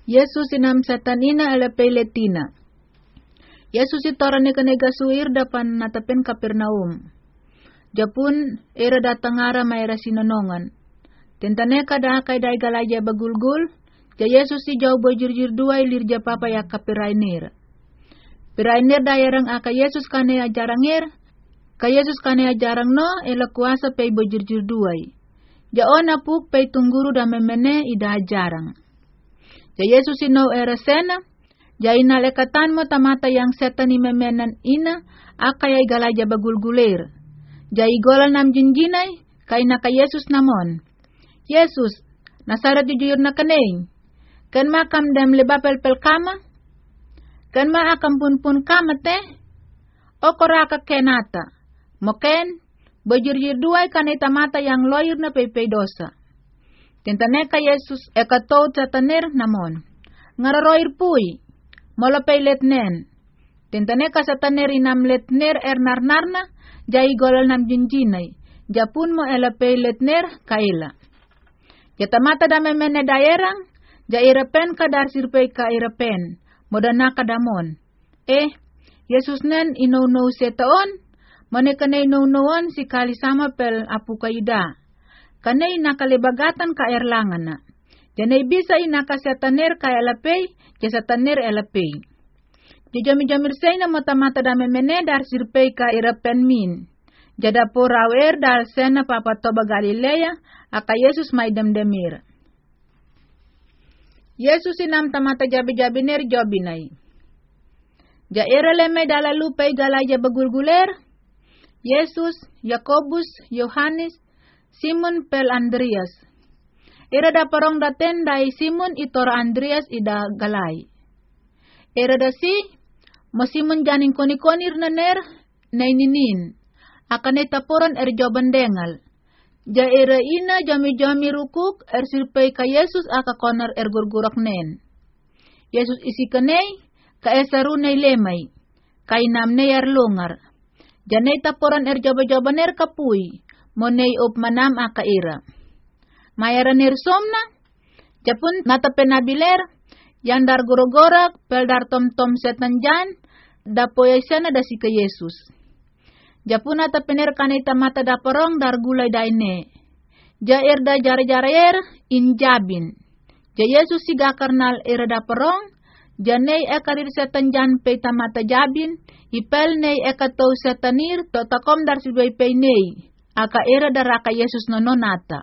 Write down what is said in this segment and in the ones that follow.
Yesus inam satanina ala peiletina. Yesus itorane kanega suir dapan natapen Kapernaum. Japun era datangara maera sinonongan. Tentane kada kay day galaja bagulgul. Ja Yesus si jauh bojurjur duay lirja papa ya kapirainer. Pirainer dayarang aka Yesus kane ajaranger. Ka Yesus kane ajarang no ela kuasa pei bojurjur duay. Ja ona puk pei tungguru da memene ida ajarang. Ja Yesus ino era sena. Ja ina lekatan mo tamata yang setan memenan ina akayay galaja bagulguler. Ja igolal nam jinjinay kay naka Yesus namon. Yesus, nasarat jujur na kaneng. Kan makam dem lebapel pel kama? Kan ma akam pun kama te? O koraka kenata. Moken, bojurjur duay kanay tamata yang loyur na pepey dosa. Tentane ka Yesus ekatot sa taner namon. Ngararoir puy. Molo pay letnen. Tentane ka sa taner inam letner narnarna, jay golal nam jinjinay. Japun mo ela pay letner kaila. Yatamata dame mene dayerang, jairapen ka dar sirpay ka irapen, modana ka damon. Yesus nen ino setaon, mane kanay no-noon si kalisama pel apu kayuda. Kanay nakalibagatan ka erlangan na. Janay bisa inakasetaner ka elapay, jasataner elapay. Jajami-jamir say na mata-mata dame mene dar sirpay ka irapen min. Jada po rawer dal sena papatoba Galilea, aka Yesus may demdemir. Yesus inam tamata jabi-jabiner jobinay. Ja eraleme dala lupay galaya bagulguler. Yesus, Yakobus, Yohanes, Simon pel Andreas. Era da parong daten dai Simon itora Andreas ida galay. Era da si, mo Simon janing koni-konir naner, naininin. Akanay tapuran joban dengal. Ja era ina jami-jami rukuk sirpay ka Yesus aka konar gurgurak nen. Yesus isi kanay, ka esarunay lemay, kainam ne lungar. Janay tapuran joba-joban kapuy, monay op manam aka ira. Mayaran somna, japun nata penabiler, yandar gurogorak, peldar tom-tom setan jan, dapoy sana da si ka Yesus. Japun nata pener kanita mata da porong dar gulay daine. Jair da jare-jareer in jabin. Ja Yesus siga karnal era da porong, janay ekarir setan jan pe tamata jabin, ipel nei ekato setanir to takom dar sibay pe nei, aka era daraka Yesus nononata.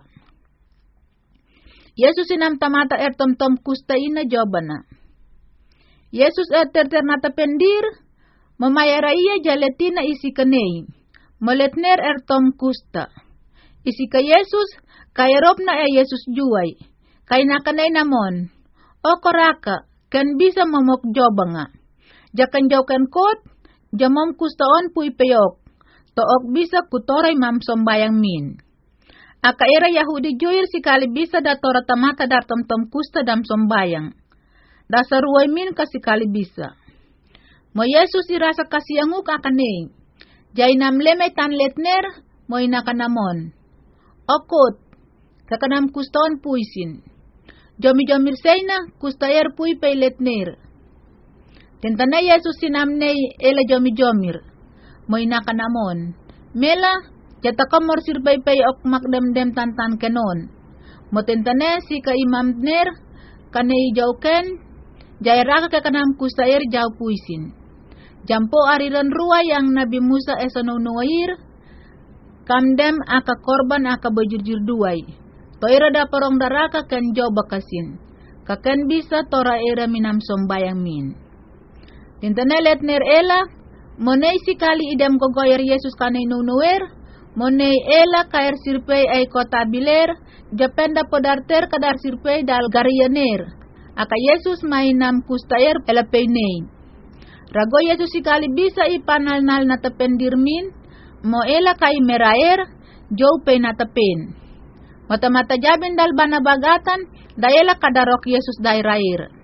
Yesus inam tamata tom-tom kusta ina jobana. Yesus ternata pendir, mamayara iya jaletina isi kanei. Moletner tom kusta. Isi ka Yesus, kayarop na Yesus juay. Kay nakanay namon. O koraka, kan bisa momok jobanga. Jakan jaukan kot, jamom kustaon puy peyok. Took bisa kutoray mam sombayang min. Aka era Yahudi juir si kali bisa datora tamata dar tom-tom kusta dam sombayang. Dasar ruway min kasi kali bisa. Mo Yesus irasa kasiyanguk akaneng. Jay namleme tan letner, mo inakanamon. Okot, kakanam kustaon puisin. Jomi-jomir sayna, kustayer puy pay letner. Tentana Yesus sinamney ela jomi-jomir. Mo inakanamon. Mela, jata komor sirbay pay ok makdem-dem tantan kenon. Motentane si ka imamner, kanay jauken, jayraka kakanam kustayer jau puisin. Jampo ariran ruwa yang Nabi Musa esonunuair, kamdem aka korban aka bajurjur duay. Toira da parong daraka kan jau bakasin. Kaken bisa tora era minam sombayang min. Tintane letner ela, monay si kali idam kogoyer Yesus kanay nunuer, monay ela kair sirpay ay kota biler, japenda podarter kadar sirpay dal garianer. Aka Yesus mainam kustayer ela peynay. Rago Yesus sikali bisa ipanal-nal na tapendirmin, mo ela kay meraer, jow pay na tapen. Mata-mata jabin dal banabagatan, dayela kadarok Yesus dairair.